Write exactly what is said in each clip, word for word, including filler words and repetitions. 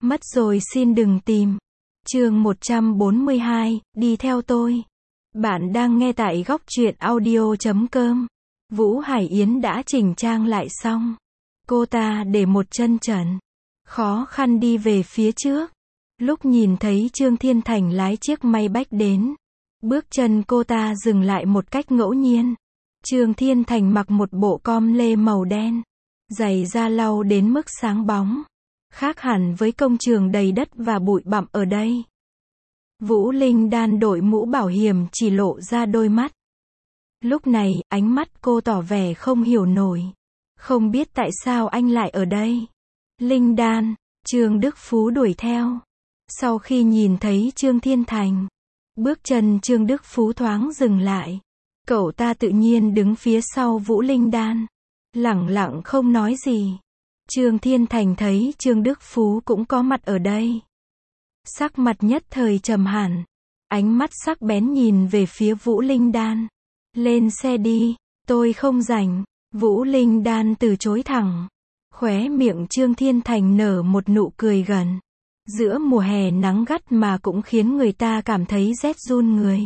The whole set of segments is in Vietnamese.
Mất rồi xin đừng tìm. Chương một trăm bốn mươi hai, đi theo tôi. Bạn đang nghe tại góc truyện audio chấm com. Vũ Hải Yến đã chỉnh trang lại xong. Cô ta để một chân trần, khó khăn đi về phía trước. Lúc nhìn thấy Trương Thiên Thành lái chiếc may bách đến, bước chân cô ta dừng lại một cách ngẫu nhiên. Trương Thiên Thành mặc một bộ com lê màu đen, giày da lau đến mức sáng bóng, khác hẳn với công trường đầy đất và bụi bặm ở đây. Vũ Linh Đan đội mũ bảo hiểm chỉ lộ ra đôi mắt. Lúc này, ánh mắt cô tỏ vẻ không hiểu nổi. Không biết tại sao anh lại ở đây. Linh Đan, Trương Đức Phú đuổi theo. Sau khi nhìn thấy Trương Thiên Thành, bước chân Trương Đức Phú thoáng dừng lại. Cậu ta tự nhiên đứng phía sau Vũ Linh Đan, lẳng lặng không nói gì. Trương Thiên Thành thấy Trương Đức Phú cũng có mặt ở đây, sắc mặt nhất thời trầm hẳn, ánh mắt sắc bén nhìn về phía Vũ Linh Đan. Lên xe đi, tôi không rảnh. Vũ Linh Đan từ chối thẳng. Khóe miệng Trương Thiên Thành nở một nụ cười gần. Giữa mùa hè nắng gắt mà cũng khiến người ta cảm thấy rét run người.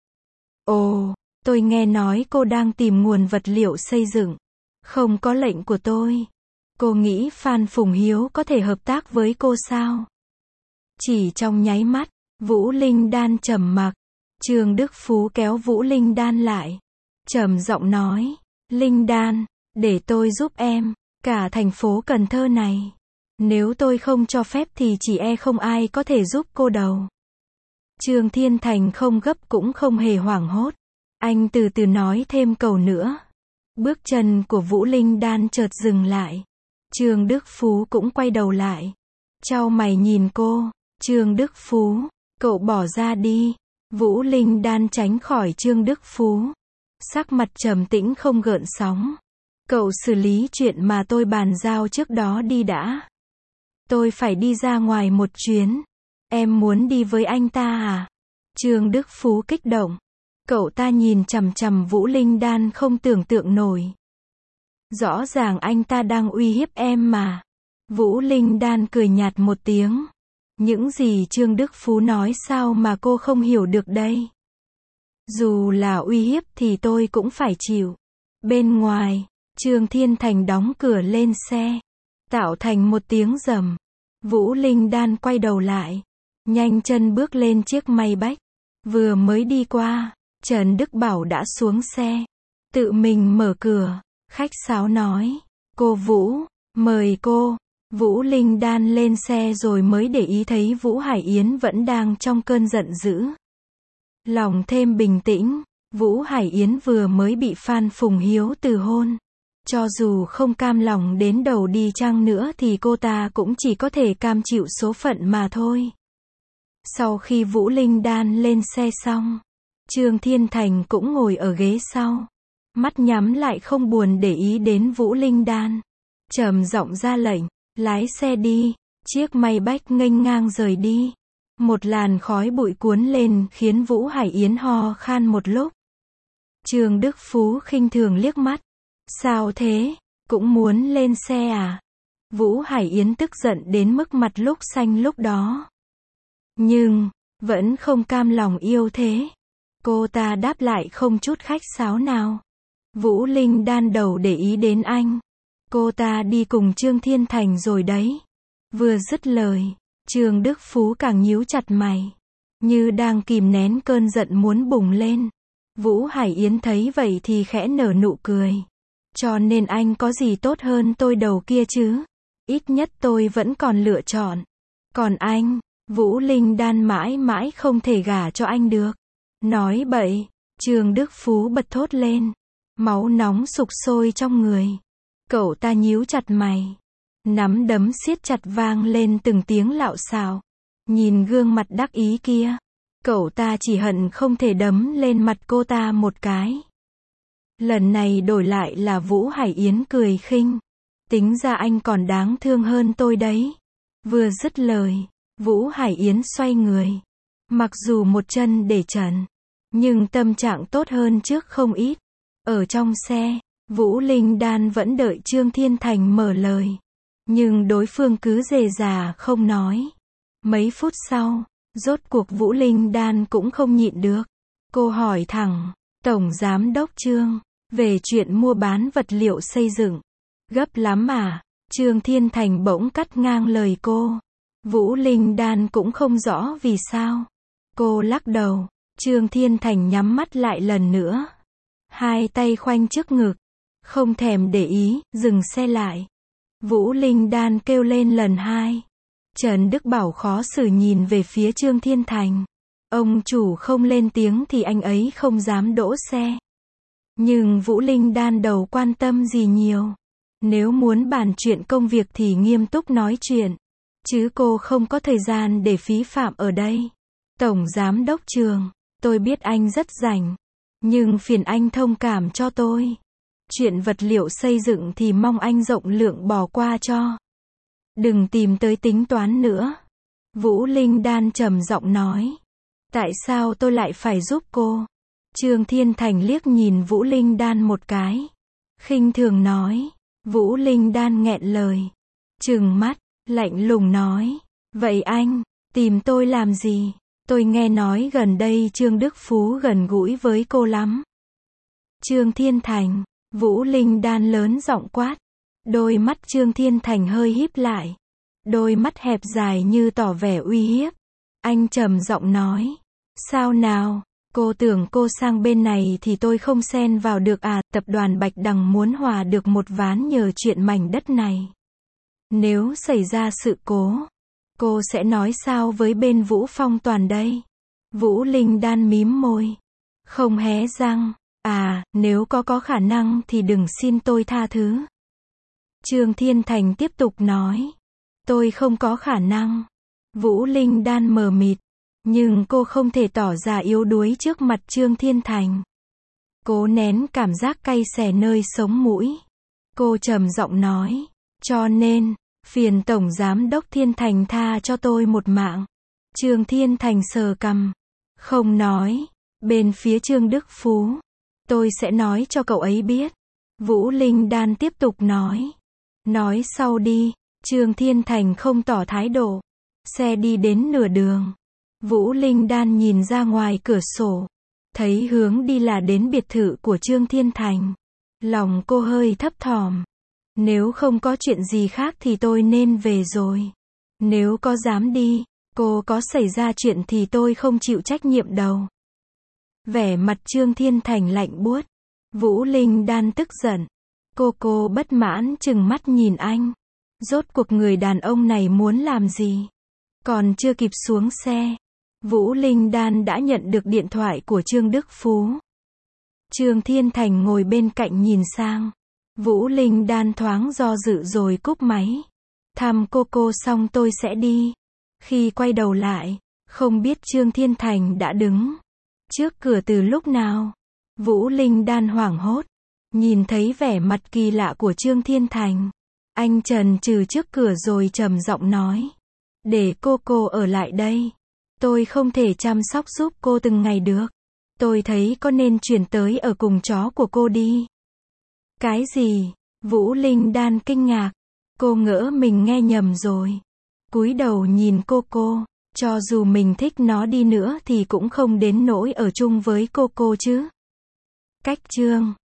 Ồ, tôi nghe nói cô đang tìm nguồn vật liệu xây dựng. Không có lệnh của tôi. Cô nghĩ Phan Phùng Hiếu có thể hợp tác với cô sao? Chỉ trong nháy mắt, Vũ Linh Đan trầm mặc. Trương Đức Phú kéo Vũ Linh Đan lại, trầm giọng nói, Linh Đan, để tôi giúp em, cả thành phố Cần Thơ này. Nếu tôi không cho phép thì chỉ e không ai có thể giúp cô đâu. Trương Thiên Thành không gấp cũng không hề hoảng hốt. Anh từ từ nói thêm câu nữa. Bước chân của Vũ Linh Đan chợt dừng lại. Trương Đức Phú cũng quay đầu lại, chau mày nhìn cô. Trương Đức Phú, cậu bỏ ra đi. Vũ Linh Đan tránh khỏi Trương Đức Phú, sắc mặt trầm tĩnh không gợn sóng. Cậu xử lý chuyện mà tôi bàn giao trước đó đi đã. Tôi phải đi ra ngoài một chuyến. Em muốn đi với anh ta à? Trương Đức Phú kích động. Cậu ta nhìn chằm chằm Vũ Linh Đan không tưởng tượng nổi. Rõ ràng anh ta đang uy hiếp em mà. Vũ Linh Đan cười nhạt một tiếng. Những gì Trương Đức Phú nói sao mà cô không hiểu được đây? Dù là uy hiếp thì tôi cũng phải chịu. Bên ngoài, Trương Thiên Thành đóng cửa lên xe, tạo thành một tiếng rầm. Vũ Linh Đan quay đầu lại, nhanh chân bước lên chiếc may bách. Vừa mới đi qua, Trần Đức Bảo đã xuống xe, tự mình mở cửa, khách sáo nói, cô Vũ, mời cô. Vũ Linh Đan lên xe rồi mới để ý thấy Vũ Hải Yến vẫn đang trong cơn giận dữ. Lòng thêm bình tĩnh, Vũ Hải Yến vừa mới bị Phan Phùng Hiếu từ hôn. Cho dù không cam lòng đến đầu đi chăng nữa thì cô ta cũng chỉ có thể cam chịu số phận mà thôi. Sau khi Vũ Linh Đan lên xe xong, Trương Thiên Thành cũng ngồi ở ghế sau, mắt nhắm lại không buồn để ý đến Vũ Linh Đan. Trầm giọng ra lệnh, lái xe đi. Chiếc may bách nghênh ngang rời đi. Một làn khói bụi cuốn lên khiến Vũ Hải Yến ho khan một lúc. Trương Đức Phú khinh thường liếc mắt. Sao thế? Cũng muốn lên xe à? Vũ Hải Yến tức giận đến mức mặt lúc xanh lúc đó. Nhưng, vẫn không cam lòng yêu thế. Cô ta đáp lại không chút khách sáo nào. Vũ Linh Đan đầu để ý đến anh. Cô ta đi cùng Trương Thiên Thành rồi đấy. Vừa dứt lời, Trương Đức Phú càng nhíu chặt mày, như đang kìm nén cơn giận muốn bùng lên. Vũ Hải Yến thấy vậy thì khẽ nở nụ cười. Cho nên anh có gì tốt hơn tôi đầu kia chứ? Ít nhất tôi vẫn còn lựa chọn. Còn anh, Vũ Linh Đan mãi mãi không thể gả cho anh được. Nói bậy, Trương Đức Phú bật thốt lên. Máu nóng sục sôi trong người. Cậu ta nhíu chặt mày, nắm đấm siết chặt vang lên từng tiếng lạo xạo. Nhìn gương mặt đắc ý kia, cậu ta chỉ hận không thể đấm lên mặt cô ta một cái. Lần này đổi lại là Vũ Hải Yến cười khinh. Tính ra anh còn đáng thương hơn tôi đấy. Vừa dứt lời, Vũ Hải Yến xoay người. Mặc dù một chân để trần, nhưng tâm trạng tốt hơn trước không ít. Ở trong xe, Vũ Linh Đan vẫn đợi Trương Thiên Thành mở lời. Nhưng đối phương cứ rề rà không nói. Mấy phút sau, rốt cuộc Vũ Linh Đan cũng không nhịn được. Cô hỏi thẳng, Tổng Giám Đốc Trương, về chuyện mua bán vật liệu xây dựng. Gấp lắm à? Trương Thiên Thành bỗng cắt ngang lời cô. Vũ Linh Đan cũng không rõ vì sao. Cô lắc đầu. Trương Thiên Thành nhắm mắt lại lần nữa. Hai tay khoanh trước ngực. Không thèm để ý, dừng xe lại. Vũ Linh Đan kêu lên lần hai. Trần Đức Bảo khó xử nhìn về phía Trương Thiên Thành. Ông chủ không lên tiếng thì anh ấy không dám đỗ xe. Nhưng Vũ Linh Đan đầu quan tâm gì nhiều. Nếu muốn bàn chuyện công việc thì nghiêm túc nói chuyện. Chứ cô không có thời gian để phí phạm ở đây. Tổng Giám Đốc Trương, tôi biết anh rất rảnh. Nhưng phiền anh thông cảm cho tôi. Chuyện vật liệu xây dựng thì mong anh rộng lượng bỏ qua cho. Đừng tìm tới tính toán nữa. Vũ Linh Đan trầm giọng nói. Tại sao tôi lại phải giúp cô? Trương Thiên Thành liếc nhìn Vũ Linh Đan một cái. Khinh thường nói. Vũ Linh Đan nghẹn lời. Trừng mắt, lạnh lùng nói. Vậy anh, tìm tôi làm gì? Tôi nghe nói gần đây Trương Đức Phú gần gũi với cô lắm. Trương Thiên Thành, Vũ Linh Đan lớn giọng quát. Đôi mắt Trương Thiên Thành hơi híp lại. Đôi mắt hẹp dài như tỏ vẻ uy hiếp. Anh trầm giọng nói. Sao nào, cô tưởng cô sang bên này thì tôi không xen vào được à? Tập đoàn Bạch Đằng muốn hòa được một ván nhờ chuyện mảnh đất này. Nếu xảy ra sự cố, cô sẽ nói sao với bên Vũ Phong Toàn đây? Vũ Linh Đan mím môi. Không hé răng. À, nếu có có khả năng thì đừng xin tôi tha thứ. Trương Thiên Thành tiếp tục nói. Tôi không có khả năng. Vũ Linh Đan mờ mịt. Nhưng cô không thể tỏ ra yếu đuối trước mặt Trương Thiên Thành. Cố nén cảm giác cay xè nơi sống mũi. Cô trầm giọng nói. Cho nên, phiền Tổng Giám Đốc Thiên Thành tha cho tôi một mạng. Trương Thiên Thành sờ cằm. Không nói. Bên phía Trương Đức Phú. Tôi sẽ nói cho cậu ấy biết. Vũ Linh Đan tiếp tục nói. Nói sau đi. Trương Thiên Thành không tỏ thái độ. Xe đi đến nửa đường. Vũ Linh Đan nhìn ra ngoài cửa sổ. Thấy hướng đi là đến biệt thự của Trương Thiên Thành. Lòng cô hơi thấp thỏm. Nếu không có chuyện gì khác thì tôi nên về rồi. Nếu có dám đi, cô có xảy ra chuyện thì tôi không chịu trách nhiệm đâu. Vẻ mặt Trương Thiên Thành lạnh buốt. Vũ Linh Đan tức giận. Cô cô bất mãn chừng mắt nhìn anh. Rốt cuộc người đàn ông này muốn làm gì? Còn chưa kịp xuống xe, Vũ Linh Đan đã nhận được điện thoại của Trương Đức Phú. Trương Thiên Thành ngồi bên cạnh nhìn sang. Vũ Linh Đan thoáng do dự rồi cúp máy. Thăm cô cô xong tôi sẽ đi. Khi quay đầu lại, không biết Trương Thiên Thành đã đứng trước cửa từ lúc nào. Vũ Linh Đan hoảng hốt. Nhìn thấy vẻ mặt kỳ lạ của Trương Thiên Thành. Anh chần chừ trước cửa rồi trầm giọng nói. Để cô cô ở lại đây. Tôi không thể chăm sóc giúp cô từng ngày được. Tôi thấy có nên chuyển tới ở cùng chó của cô đi. Cái gì? Vũ Linh Đan kinh ngạc. Cô ngỡ mình nghe nhầm rồi. Cúi đầu nhìn cô cô. Cho dù mình thích nó đi nữa thì cũng không đến nỗi ở chung với cô cô chứ. Cách chương